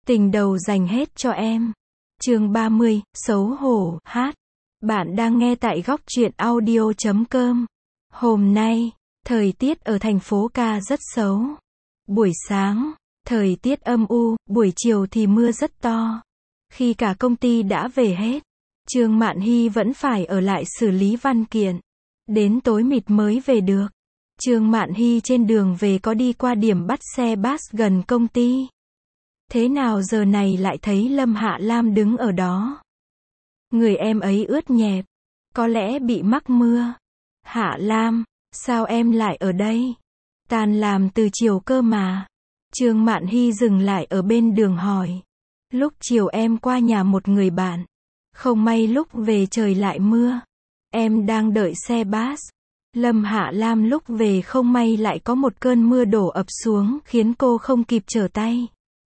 Tình đầu dành hết cho em. Chương 30, xấu hổ, hát. Bạn đang nghe tại góc truyện audio.com. Hôm nay, thời tiết ở thành phố Ca rất xấu. Buổi sáng, thời tiết âm u, buổi chiều thì mưa rất to. Khi cả công ty đã về hết, Trương Mạn Hy vẫn phải ở lại xử lý văn kiện. Đến tối mịt mới về được. Trương Mạn Hy trên đường về có đi qua điểm bắt xe bus gần công ty. Thế nào giờ này lại thấy Lâm Hạ Lam đứng ở đó? Người em ấy ướt nhẹp, có lẽ bị mắc mưa. Hạ Lam, sao em lại ở đây? Tan làm từ chiều cơ mà. Trương Mạn Hy dừng lại ở bên đường hỏi. Lúc chiều em qua nhà một người bạn. Không may lúc về trời lại mưa. Em đang đợi xe bus. Lâm Hạ Lam lúc về không may lại có một cơn mưa đổ ập xuống khiến cô không kịp trở tay.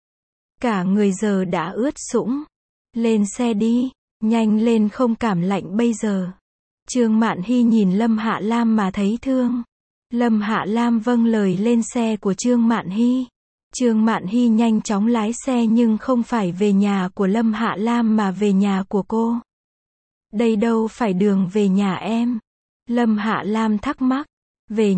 Cả người giờ đã ướt sũng. Lên xe đi, nhanh lên không cảm lạnh bây giờ. Trương Mạn Hy nhìn Lâm Hạ Lam mà thấy thương. Lâm Hạ Lam vâng lời lên xe của Trương Mạn Hy. Trương Mạn Hy nhanh chóng lái xe nhưng không phải về nhà của Lâm Hạ Lam mà về nhà của cô. Đây đâu phải đường về nhà em. Lâm Hạ Lam thắc mắc. Về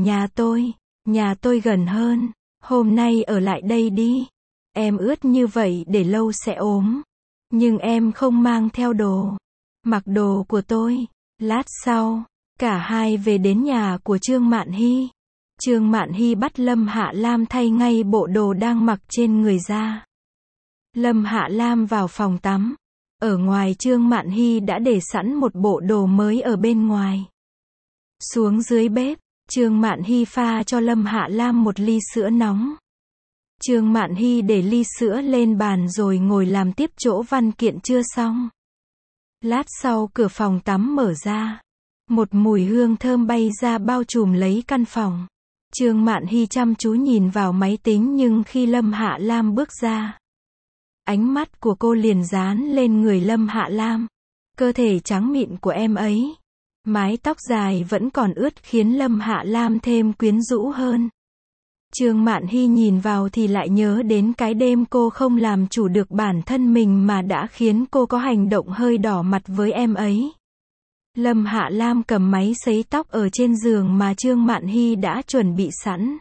nhà tôi gần hơn. Hôm nay ở lại đây đi. Em ướt như vậy để lâu sẽ ốm. Nhưng em không mang theo đồ. Mặc đồ của tôi. Lát sau, cả hai về đến nhà của Trương Mạn Hy. Trương Mạn Hy bắt Lâm Hạ Lam thay ngay bộ đồ đang mặc trên người ra. Lâm Hạ Lam vào phòng tắm. Ở ngoài Trương Mạn Hy đã để sẵn một bộ đồ mới ở bên ngoài. Xuống dưới bếp, Trương Mạn Hy pha cho Lâm Hạ Lam một ly sữa nóng. Trương Mạn Hy để ly sữa lên bàn rồi ngồi làm tiếp chỗ văn kiện chưa xong. Lát sau cửa phòng tắm mở ra. Một mùi hương thơm bay ra bao trùm lấy căn phòng. Trương Mạn Hy chăm chú nhìn vào máy tính nhưng khi Lâm Hạ Lam bước ra, ánh mắt của cô liền dán lên người Lâm Hạ Lam. Cơ thể trắng mịn của em ấy. Mái tóc dài vẫn còn ướt khiến Lâm Hạ Lam thêm quyến rũ hơn. Trương Mạn Hy nhìn vào thì lại nhớ đến cái đêm cô không làm chủ được bản thân mình mà đã khiến cô có hành động hơi đỏ mặt với em ấy. Lâm Hạ Lam cầm máy sấy tóc ở trên giường mà Trương Mạn Hy đã chuẩn bị sẵn.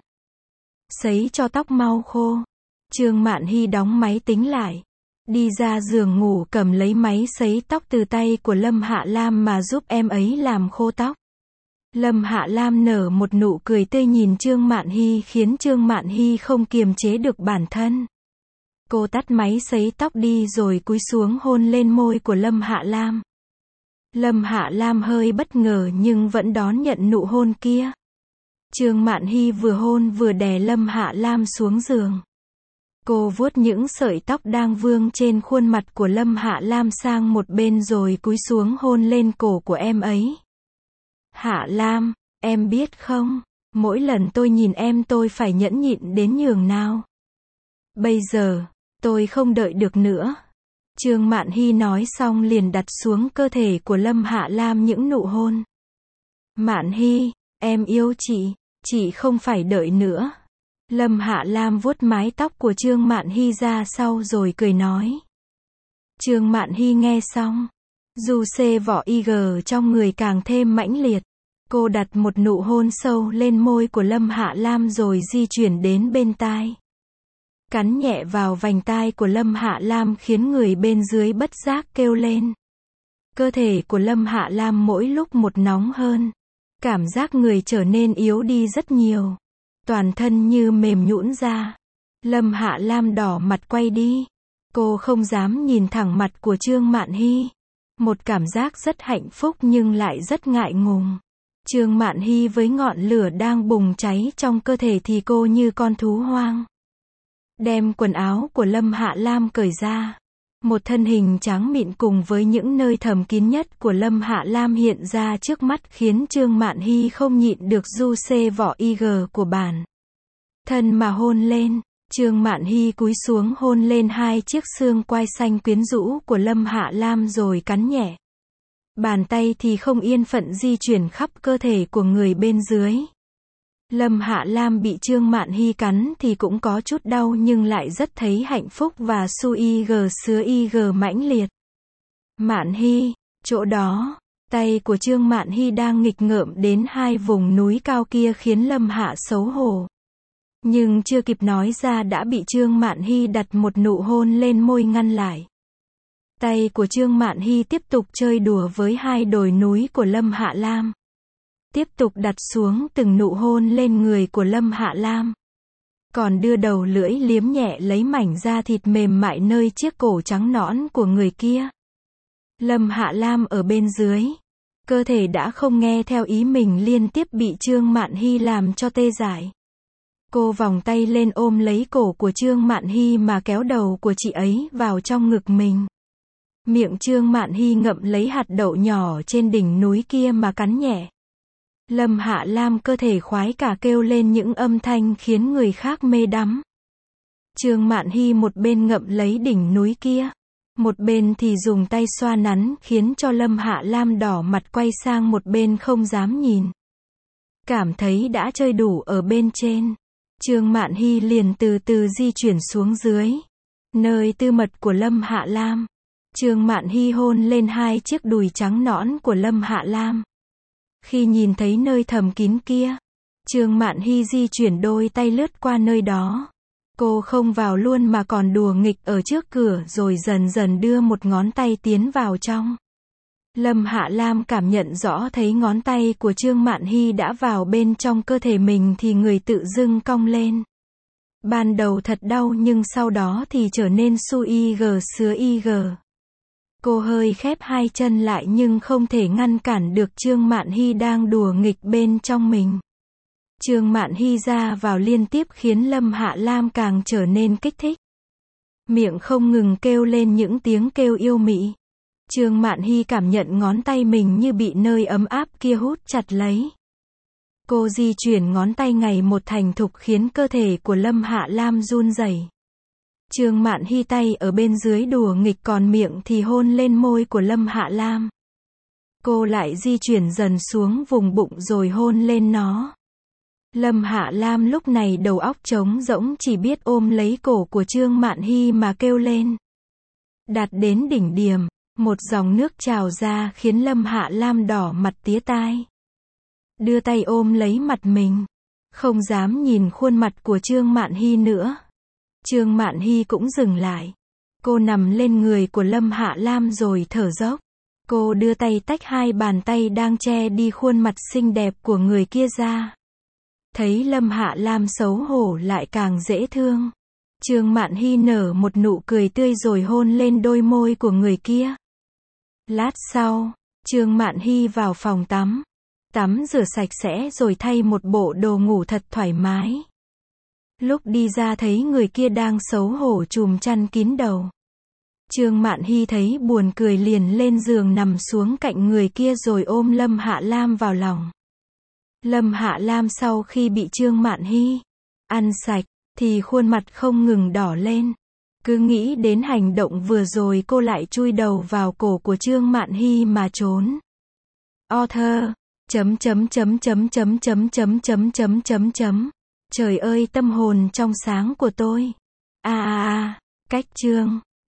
Sấy cho tóc mau khô. Trương Mạn Hy đóng máy tính lại. Đi ra giường ngủ cầm lấy máy sấy tóc từ tay của Lâm Hạ Lam mà giúp em ấy làm khô tóc. Lâm Hạ Lam nở một nụ cười tươi nhìn Trương Mạn Hy khiến Trương Mạn Hy không kiềm chế được bản thân. Cô tắt máy sấy tóc đi rồi cúi xuống hôn lên môi của Lâm Hạ Lam. Lâm Hạ Lam hơi bất ngờ nhưng vẫn đón nhận nụ hôn kia. Trương Mạn Hy vừa hôn vừa đè Lâm Hạ Lam xuống giường. Cô vuốt những sợi tóc đang vương trên khuôn mặt của Lâm Hạ Lam sang một bên rồi cúi xuống hôn lên cổ của em ấy. Hạ Lam, em biết không, mỗi lần tôi nhìn em tôi phải nhẫn nhịn đến nhường nào. Bây giờ, tôi không đợi được nữa. Trương Mạn Hy nói xong liền đặt xuống cơ thể của Lâm Hạ Lam những nụ hôn. Mạn Hy, em yêu chị không phải đợi nữa. Lâm Hạ Lam vuốt mái tóc của Trương Mạn Hy ra sau rồi cười nói. Trương Mạn Hy nghe xong, du xê vỏ IG trong người càng thêm mãnh liệt. Cô đặt một nụ hôn sâu lên môi của Lâm Hạ Lam rồi di chuyển đến bên tai. Cắn nhẹ vào vành tai của Lâm Hạ Lam khiến người bên dưới bất giác kêu lên. Cơ thể của Lâm Hạ Lam mỗi lúc một nóng hơn. Cảm giác người trở nên yếu đi rất nhiều. Toàn thân như mềm nhũn ra. Lâm Hạ Lam đỏ mặt quay đi. Cô không dám nhìn thẳng mặt của Trương Mạn Hy. Một cảm giác rất hạnh phúc nhưng lại rất ngại ngùng. Trương Mạn Hy với ngọn lửa đang bùng cháy trong cơ thể thì cô như con thú hoang. Đem quần áo của Lâm Hạ Lam cởi ra. Một thân hình trắng mịn cùng với những nơi thầm kín nhất của Lâm Hạ Lam hiện ra trước mắt khiến Trương Mạn Hy không nhịn được du xê vỏ IG của bản thân mà hôn lên. Trương Mạn Hy cúi xuống hôn lên hai chiếc xương quai xanh quyến rũ của Lâm Hạ Lam rồi cắn nhẹ. Bàn tay thì không yên phận di chuyển khắp cơ thể của người bên dưới. Lâm Hạ Lam bị Trương Mạn Hy cắn thì cũng có chút đau nhưng lại rất thấy hạnh phúc và su ig sứa ig mãnh liệt. Mạn Hy, chỗ đó, tay của Trương Mạn Hy đang nghịch ngợm đến hai vùng núi cao kia khiến Lâm Hạ xấu hổ. Nhưng chưa kịp nói ra đã bị Trương Mạn Hy đặt một nụ hôn lên môi ngăn lại. Tay của Trương Mạn Hy tiếp tục chơi đùa với hai đồi núi của Lâm Hạ Lam. Tiếp tục đặt xuống từng nụ hôn lên người của Lâm Hạ Lam. Còn đưa đầu lưỡi liếm nhẹ lấy mảnh da thịt mềm mại nơi chiếc cổ trắng nõn của người kia. Lâm Hạ Lam ở bên dưới. Cơ thể đã không nghe theo ý mình liên tiếp bị Trương Mạn Hy làm cho tê dại. Cô vòng tay lên ôm lấy cổ của Trương Mạn Hy mà kéo đầu của chị ấy vào trong ngực mình. Miệng Trương Mạn Hy ngậm lấy hạt đậu nhỏ trên đỉnh núi kia mà cắn nhẹ. Lâm Hạ Lam cơ thể khoái cả kêu lên những âm thanh khiến người khác mê đắm. Trương Mạn Hy một bên ngậm lấy đỉnh núi kia, một bên thì dùng tay xoa nắn khiến cho Lâm Hạ Lam đỏ mặt quay sang một bên không dám nhìn. Cảm thấy đã chơi đủ ở bên trên, Trương Mạn Hy liền từ từ di chuyển xuống dưới, nơi tư mật của Lâm Hạ Lam. Trương Mạn Hy hôn lên hai chiếc đùi trắng nõn của Lâm Hạ Lam. Khi nhìn thấy nơi thầm kín kia, Trương Mạn Hy di chuyển đôi tay lướt qua nơi đó. Cô không vào luôn mà còn đùa nghịch ở trước cửa rồi dần dần đưa một ngón tay tiến vào trong. Lâm Hạ Lam cảm nhận rõ thấy ngón tay của Trương Mạn Hy đã vào bên trong cơ thể mình thì người tự dưng cong lên. Ban đầu thật đau nhưng sau đó thì trở nên su ig sứa ig. Cô hơi khép hai chân lại nhưng không thể ngăn cản được Trương Mạn Hy đang đùa nghịch bên trong mình. Trương Mạn Hy ra vào liên tiếp khiến Lâm Hạ Lam càng trở nên kích thích. Miệng không ngừng kêu lên những tiếng kêu yêu mị. Trương Mạn Hy cảm nhận ngón tay mình như bị nơi ấm áp kia hút chặt lấy. Cô di chuyển ngón tay ngày một thành thục khiến cơ thể của Lâm Hạ Lam run rẩy. Trương Mạn Hy tay ở bên dưới đùa nghịch còn miệng thì hôn lên môi của Lâm Hạ Lam. Cô lại di chuyển dần xuống vùng bụng rồi hôn lên nó. Lâm Hạ Lam lúc này đầu óc trống rỗng chỉ biết ôm lấy cổ của Trương Mạn Hy mà kêu lên. Đạt đến đỉnh điểm, một dòng nước trào ra khiến Lâm Hạ Lam đỏ mặt tía tai. Đưa tay ôm lấy mặt mình, không dám nhìn khuôn mặt của Trương Mạn Hy nữa. Trương Mạn Hy cũng dừng lại. Cô nằm lên người của Lâm Hạ Lam rồi thở dốc. Cô đưa tay tách hai bàn tay đang che đi khuôn mặt xinh đẹp của người kia ra. Thấy Lâm Hạ Lam xấu hổ lại càng dễ thương. Trương Mạn Hy nở một nụ cười tươi rồi hôn lên đôi môi của người kia. Lát sau, Trương Mạn Hy vào phòng tắm. Tắm rửa sạch sẽ rồi thay một bộ đồ ngủ thật thoải mái. Lúc đi ra thấy người kia đang xấu hổ trùm chăn kín đầu. Trương Mạn Hy thấy buồn cười liền lên giường nằm xuống cạnh người kia rồi ôm Lâm Hạ Lam vào lòng. Lâm Hạ Lam sau khi bị Trương Mạn Hy ăn sạch, thì khuôn mặt không ngừng đỏ lên. Cứ nghĩ đến hành động vừa rồi cô lại chui đầu vào cổ của Trương Mạn Hy mà trốn. Author. Trời ơi tâm hồn trong sáng của tôi. Cách chương.